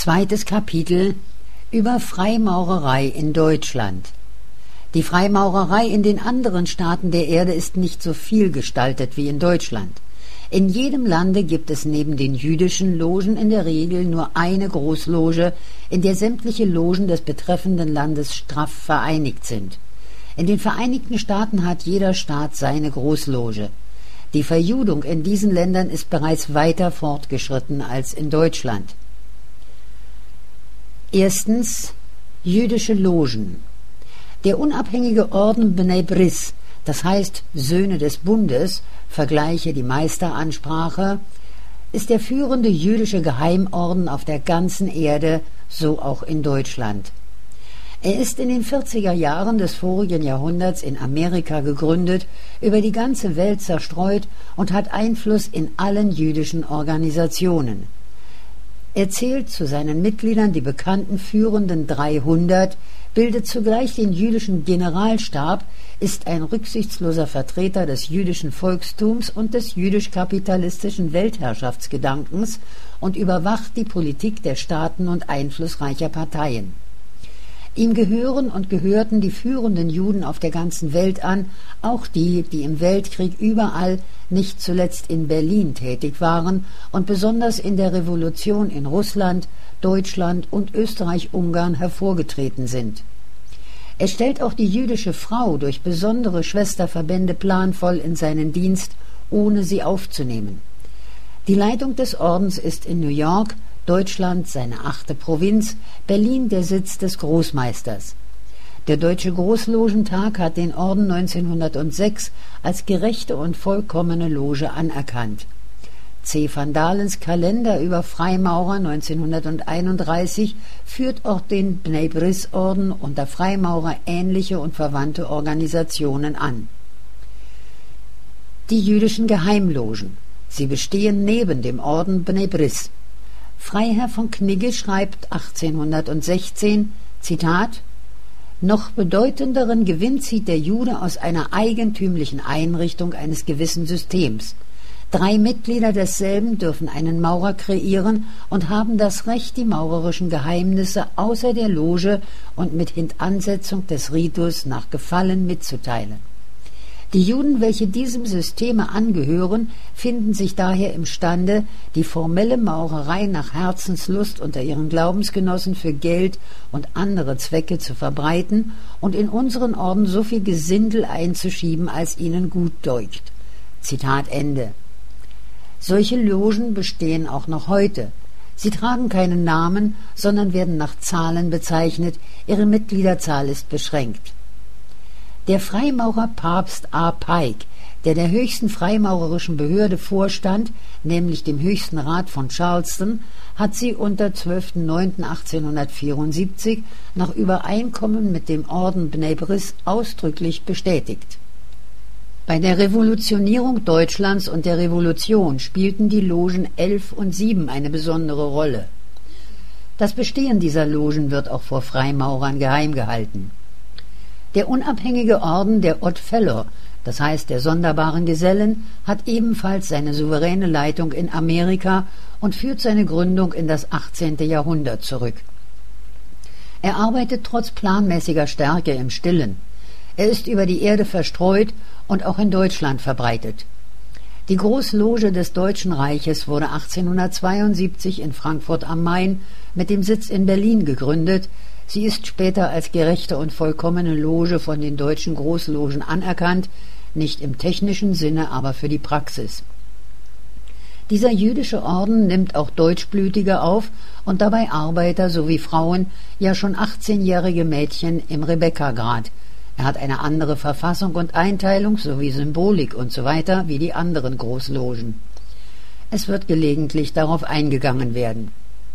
Zweites Kapitel über Freimaurerei in Deutschland. Die Freimaurerei in den anderen Staaten der Erde ist nicht so vielgestaltet wie in Deutschland. In jedem Lande gibt es neben den jüdischen Logen in der Regel nur eine Großloge, in der sämtliche Logen des betreffenden Landes straff vereinigt sind. In den Vereinigten Staaten hat jeder Staat seine Großloge. Die Verjudung in diesen Ländern ist bereits weiter fortgeschritten als in Deutschland. Erstens jüdische Logen. Der unabhängige Orden Bnei Bris, das heißt Söhne des Bundes, vergleiche die Meisteransprache, ist der führende jüdische Geheimorden auf der ganzen Erde, so auch in Deutschland. Er ist in den 40er Jahren des vorigen Jahrhunderts in Amerika gegründet, über die ganze Welt zerstreut und hat Einfluss in allen jüdischen Organisationen. Er zählt zu seinen Mitgliedern die bekannten führenden 300, bildet zugleich den jüdischen Generalstab, ist ein rücksichtsloser Vertreter des jüdischen Volkstums und des jüdisch-kapitalistischen Weltherrschaftsgedankens und überwacht die Politik der Staaten und einflussreicher Parteien. Ihm gehören und gehörten die führenden Juden auf der ganzen Welt an, auch die, die im Weltkrieg überall, nicht zuletzt in Berlin tätig waren und besonders in der Revolution in Russland, Deutschland und Österreich-Ungarn hervorgetreten sind. Er stellt auch die jüdische Frau durch besondere Schwesterverbände planvoll in seinen Dienst, ohne sie aufzunehmen. Die Leitung des Ordens ist in New York, Deutschland seine 8. Provinz, Berlin der Sitz des Großmeisters. Der Deutsche Großlogentag hat den Orden 1906 als gerechte und vollkommene Loge anerkannt. C. van Dalens Kalender über Freimaurer 1931 führt auch den Bnei Bris Orden unter Freimaurer ähnliche und verwandte Organisationen an. Die jüdischen Geheimlogen. Sie bestehen neben dem Orden Bnei Bris. Freiherr von Knigge schreibt 1816, Zitat, »Noch bedeutenderen Gewinn zieht der Jude aus einer eigentümlichen Einrichtung eines gewissen Systems. 3 Mitglieder desselben dürfen einen Maurer kreieren und haben das Recht, die maurerischen Geheimnisse außer der Loge und mit Hintansetzung des Ritus nach Gefallen mitzuteilen. Die Juden, welche diesem Systeme angehören, finden sich daher imstande, die formelle Maurerei nach Herzenslust unter ihren Glaubensgenossen für Geld und andere Zwecke zu verbreiten und in unseren Orden so viel Gesindel einzuschieben, als ihnen gut deucht.« Zitat Ende. Solche Logen bestehen auch noch heute. Sie tragen keinen Namen, sondern werden nach Zahlen bezeichnet, ihre Mitgliederzahl ist beschränkt. Der Freimaurer Papst A. Pike, der höchsten freimaurerischen Behörde vorstand, nämlich dem Höchsten Rat von Charleston, hat sie unter 12.09.1874 nach Übereinkommen mit dem Orden Bnei Bris ausdrücklich bestätigt. Bei der Revolutionierung Deutschlands und der Revolution spielten die Logen 11 und 7 eine besondere Rolle. Das Bestehen dieser Logen wird auch vor Freimaurern geheim gehalten. Der unabhängige Orden der Odd Fellow, das heißt der sonderbaren Gesellen, hat ebenfalls seine souveräne Leitung in Amerika und führt seine Gründung in das 18. Jahrhundert zurück. Er arbeitet trotz planmäßiger Stärke im Stillen. Er ist über die Erde verstreut und auch in Deutschland verbreitet. Die Großloge des Deutschen Reiches wurde 1872 in Frankfurt am Main mit dem Sitz in Berlin gegründet. Sie ist später als gerechte und vollkommene Loge von den deutschen Großlogen anerkannt, nicht im technischen Sinne, aber für die Praxis. Dieser jüdische Orden nimmt auch Deutschblütige auf und dabei Arbeiter sowie Frauen, ja schon 18-jährige Mädchen im Rebekka-Grad. Er hat eine andere Verfassung und Einteilung sowie Symbolik usw. wie die anderen Großlogen. Es wird gelegentlich darauf eingegangen werden.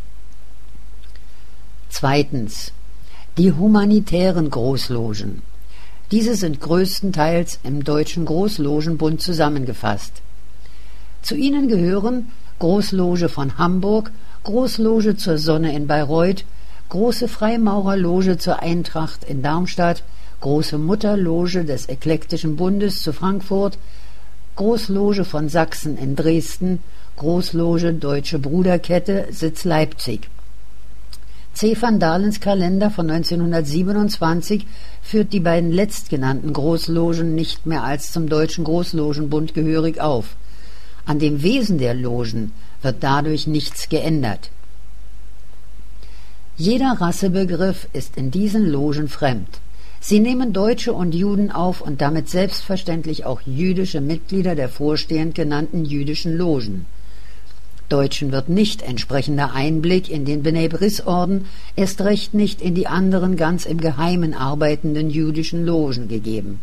Zweitens. Die humanitären Großlogen. Diese sind größtenteils im Deutschen Großlogenbund zusammengefasst. Zu ihnen gehören Großloge von Hamburg, Großloge zur Sonne in Bayreuth, Große Freimaurerloge zur Eintracht in Darmstadt, Große Mutterloge des Eklektischen Bundes zu Frankfurt, Großloge von Sachsen in Dresden, Großloge Deutsche Bruderkette, Sitz Leipzig. C. van Dalens Kalender von 1927 führt die beiden letztgenannten Großlogen nicht mehr als zum Deutschen Großlogenbund gehörig auf. An dem Wesen der Logen wird dadurch nichts geändert. Jeder Rassebegriff ist in diesen Logen fremd. Sie nehmen Deutsche und Juden auf und damit selbstverständlich auch jüdische Mitglieder der vorstehend genannten jüdischen Logen. Deutschen wird nicht entsprechender Einblick in den Bnei Bris-Orden, erst recht nicht in die anderen ganz im Geheimen arbeitenden jüdischen Logen gegeben.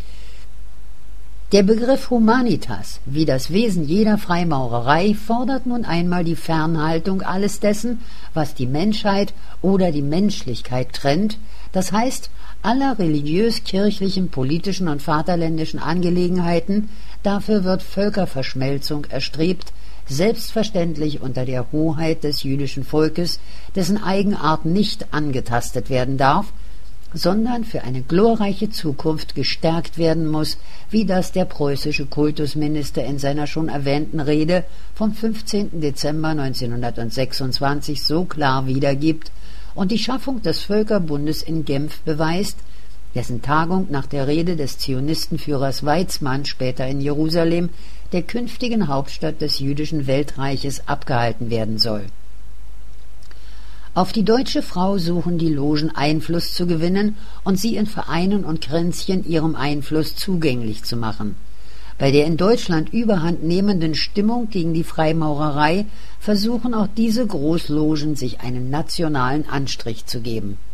Der Begriff Humanitas, wie das Wesen jeder Freimaurerei, fordert nun einmal die Fernhaltung alles dessen, was die Menschheit oder die Menschlichkeit trennt, das heißt aller religiös-kirchlichen, politischen und vaterländischen Angelegenheiten. Dafür wird Völkerverschmelzung erstrebt, selbstverständlich unter der Hoheit des jüdischen Volkes, dessen Eigenart nicht angetastet werden darf, sondern für eine glorreiche Zukunft gestärkt werden muss, wie das der preußische Kultusminister in seiner schon erwähnten Rede vom 15. Dezember 1926 so klar wiedergibt und die Schaffung des Völkerbundes in Genf beweist, dessen Tagung nach der Rede des Zionistenführers Weizmann später in Jerusalem, der künftigen Hauptstadt des jüdischen Weltreiches, abgehalten werden soll. Auf die deutsche Frau suchen die Logen Einfluss zu gewinnen und sie in Vereinen und Kränzchen ihrem Einfluss zugänglich zu machen. Bei der in Deutschland überhand nehmenden Stimmung gegen die Freimaurerei versuchen auch diese Großlogen, sich einen nationalen Anstrich zu geben.